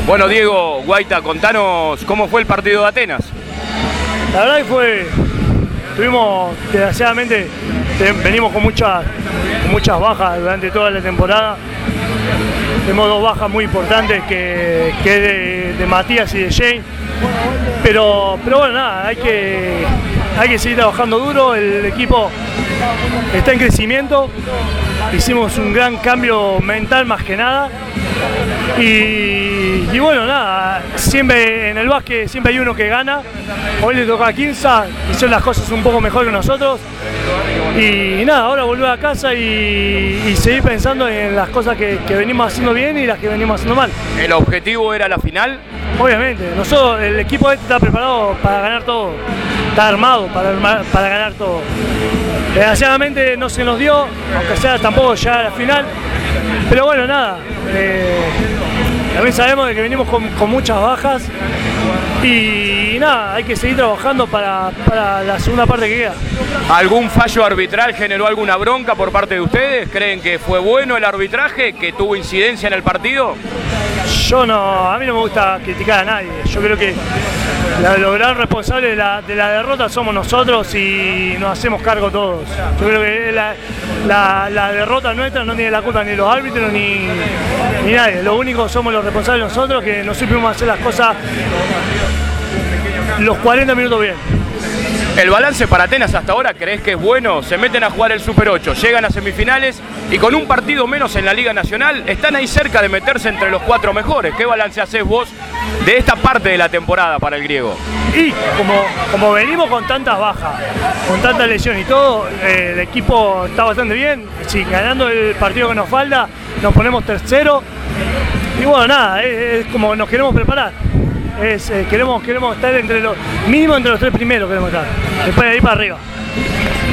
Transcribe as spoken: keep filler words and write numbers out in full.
Bueno, Diego, Guaita, contanos cómo fue el partido de Atenas. La verdad que fue, tuvimos, desgraciadamente, venimos con muchas, con muchas bajas durante toda la temporada. Tenemos dos bajas muy importantes que, que de, de Matías y de Jane. Pero, pero bueno, nada, hay que, hay que seguir trabajando duro, el equipo está en crecimiento, hicimos un gran cambio mental más que nada. Y, y bueno, nada, siempre en el básquet siempre hay uno que gana. Hoy le toca a Quimsa, hicieron las cosas un poco mejor que nosotros. Y, y nada, ahora volver a casa y, y seguir pensando en las cosas que, que venimos haciendo bien y las que venimos haciendo mal. ¿El objetivo era la final? Obviamente, nosotros, el equipo este está preparado para ganar todo, está armado para, para ganar todo. Desgraciadamente no se nos dio, aunque sea tampoco llegar a la final, pero bueno, nada, eh, también sabemos de que venimos con, con muchas bajas y, y nada, hay que seguir trabajando para, para la segunda parte que queda. ¿Algún fallo arbitral generó alguna bronca por parte de ustedes? ¿Creen que fue bueno el arbitraje, que tuvo incidencia en el partido? Yo no, a mí no me gusta criticar a nadie. Yo creo que la, los gran responsables de la, de la derrota somos nosotros y nos hacemos cargo todos. Yo creo que la, la, la derrota nuestra no tiene la culpa ni los árbitros ni, ni nadie. Lo único somos los responsables nosotros, que no supimos hacer las cosas los cuarenta minutos bien. ¿El balance para Atenas hasta ahora crees que es bueno? Se meten a jugar el Super ocho, llegan a semifinales y con un partido menos en la Liga Nacional están ahí cerca de meterse entre los cuatro mejores. ¿Qué balance haces vos de esta parte de la temporada para el griego? Y como, como venimos con tantas bajas, con tanta lesión y todo, eh, el equipo está bastante bien. Sí, ganando el partido que nos falta, nos ponemos tercero. Y bueno, nada, es, es como nos queremos preparar. Es, eh, queremos, queremos estar entre los, mínimo entre los tres primeros queremos estar, después de ahí para arriba.